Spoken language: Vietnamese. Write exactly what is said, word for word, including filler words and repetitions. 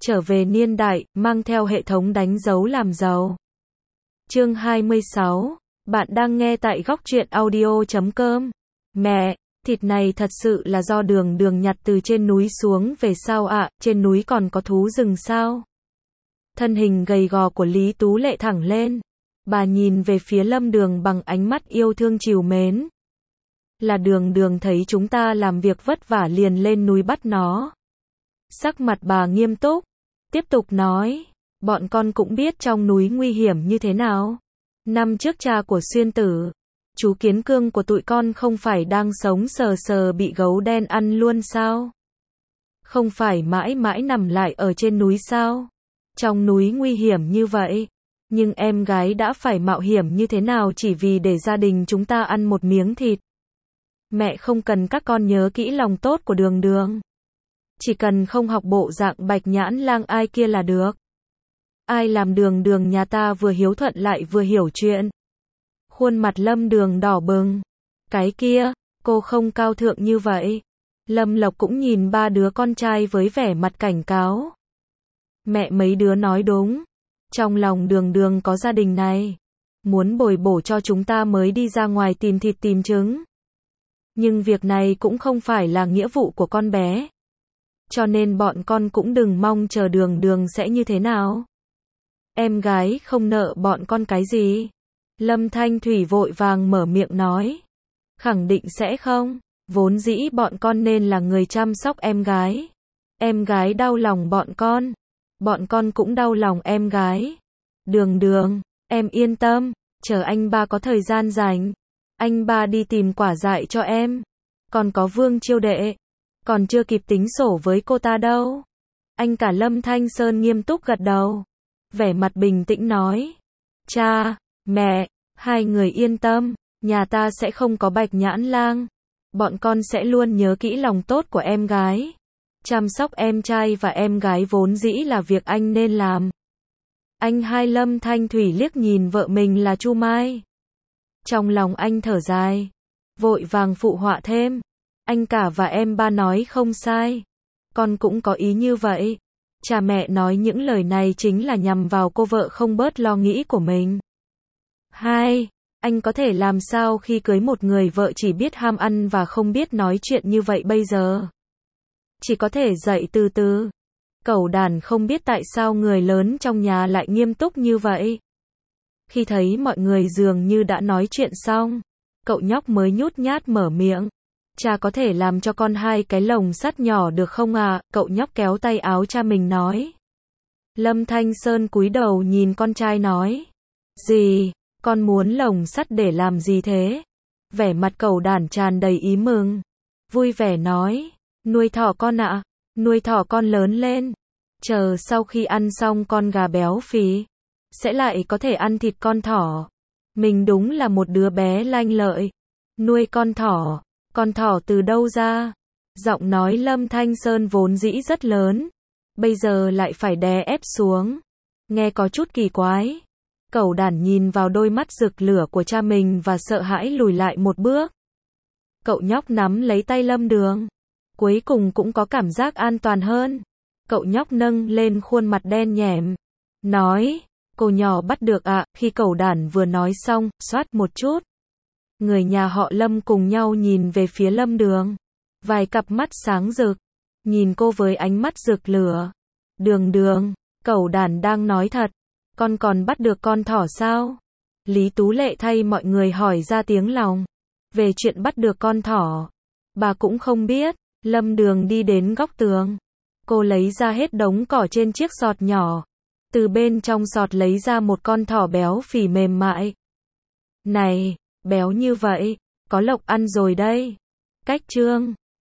trở về niên đại, mang theo hệ thống đánh dấu làm giàu. Chương hai mươi sáu, bạn đang nghe tại góc truyện audio chấm com. Mẹ, thịt này thật sự là do Đường Đường nhặt từ trên núi xuống về sao ạ, à? Trên núi còn có thú rừng sao? Thân hình gầy gò của Lý Tú Lệ thẳng lên. Bà nhìn về phía Lâm Đường bằng ánh mắt yêu thương trìu mến. Là Đường Đường thấy chúng ta làm việc vất vả liền lên núi bắt nó. Sắc mặt bà nghiêm túc, tiếp tục nói, bọn con cũng biết trong núi nguy hiểm như thế nào. Năm trước cha của Xuyên Tử, chú Kiến Cương của tụi con không phải đang sống sờ sờ bị gấu đen ăn luôn sao? Không phải mãi mãi nằm lại ở trên núi sao? Trong núi nguy hiểm như vậy, nhưng em gái đã phải mạo hiểm như thế nào chỉ vì để gia đình chúng ta ăn một miếng thịt. Mẹ không cần các con nhớ kỹ lòng tốt của Đường Đường. Chỉ cần không học bộ dạng bạch nhãn lang ai kia là được. Ai làm Đường Đường nhà ta vừa hiếu thuận lại vừa hiểu chuyện. Khuôn mặt Lâm Đường đỏ bừng. Cái kia, cô không cao thượng như vậy. Lâm Lộc cũng nhìn ba đứa con trai với vẻ mặt cảnh cáo. Mẹ mấy đứa nói đúng. Trong lòng Đường Đường có gia đình này. Muốn bồi bổ cho chúng ta mới đi ra ngoài tìm thịt tìm trứng. Nhưng việc này cũng không phải là nghĩa vụ của con bé. Cho nên bọn con cũng đừng mong chờ Đường Đường sẽ như thế nào. Em gái không nợ bọn con cái gì. Lâm Thanh Thủy vội vàng mở miệng nói. Khẳng định sẽ không. Vốn dĩ bọn con nên là người chăm sóc em gái. Em gái đau lòng bọn con. Bọn con cũng đau lòng em gái. Đường Đường, em yên tâm. Chờ anh ba có thời gian rảnh. Anh ba đi tìm quả dại cho em. Còn có Vương Chiêu Đệ. Còn chưa kịp tính sổ với cô ta đâu. Anh cả Lâm Thanh Sơn nghiêm túc gật đầu. Vẻ mặt bình tĩnh nói. Cha, mẹ, hai người yên tâm. Nhà ta sẽ không có bạch nhãn lang. Bọn con sẽ luôn nhớ kỹ lòng tốt của em gái. Chăm sóc em trai và em gái vốn dĩ là việc anh nên làm. Anh hai Lâm Thanh Thủy liếc nhìn vợ mình là Chu Mai. Trong lòng anh thở dài. Vội vàng phụ họa thêm. Anh cả và em ba nói không sai. Con cũng có ý như vậy. Cha mẹ nói những lời này chính là nhằm vào cô vợ không bớt lo nghĩ của mình. Hai, anh có thể làm sao khi cưới một người vợ chỉ biết ham ăn và không biết nói chuyện như vậy bây giờ? Chỉ có thể dạy từ từ. Cẩu đàn không biết tại sao người lớn trong nhà lại nghiêm túc như vậy. Khi thấy mọi người dường như đã nói chuyện xong, cậu nhóc mới nhút nhát mở miệng. Cha có thể làm cho con hai cái lồng sắt nhỏ được không à? Cậu nhóc kéo tay áo cha mình nói. Lâm Thanh Sơn cúi đầu nhìn con trai nói. Gì? Con muốn lồng sắt để làm gì thế? Vẻ mặt cẩu đản tràn đầy ý mừng. Vui vẻ nói. Nuôi thỏ con ạ. À? Nuôi thỏ con lớn lên. Chờ sau khi ăn xong con gà béo phì, sẽ lại có thể ăn thịt con thỏ. Mình đúng là một đứa bé lanh lợi. Nuôi con thỏ. Con thỏ từ đâu ra? Giọng nói Lâm Thanh Sơn vốn dĩ rất lớn. Bây giờ lại phải đè ép xuống. Nghe có chút kỳ quái. Cẩu đản nhìn vào đôi mắt rực lửa của cha mình và sợ hãi lùi lại một bước. Cậu nhóc nắm lấy tay Lâm Đường. Cuối cùng cũng có cảm giác an toàn hơn. Cậu nhóc nâng lên khuôn mặt đen nhẻm. Nói, cô nhỏ bắt được ạ. À. Khi cẩu đản vừa nói xong, xoát một chút. Người nhà họ Lâm cùng nhau nhìn về phía Lâm Đường. Vài cặp mắt sáng rực. Nhìn cô với ánh mắt rực lửa. Đường Đường, cẩu đản đang nói thật. Con còn bắt được con thỏ sao? Lý Tú Lệ thay mọi người hỏi ra tiếng lòng. Về chuyện bắt được con thỏ, bà cũng không biết. Lâm Đường đi đến góc tường. Cô lấy ra hết đống cỏ trên chiếc sọt nhỏ. Từ bên trong sọt lấy ra một con thỏ béo phì mềm mại. Này, béo như vậy, có lộc ăn rồi đây. Cách chương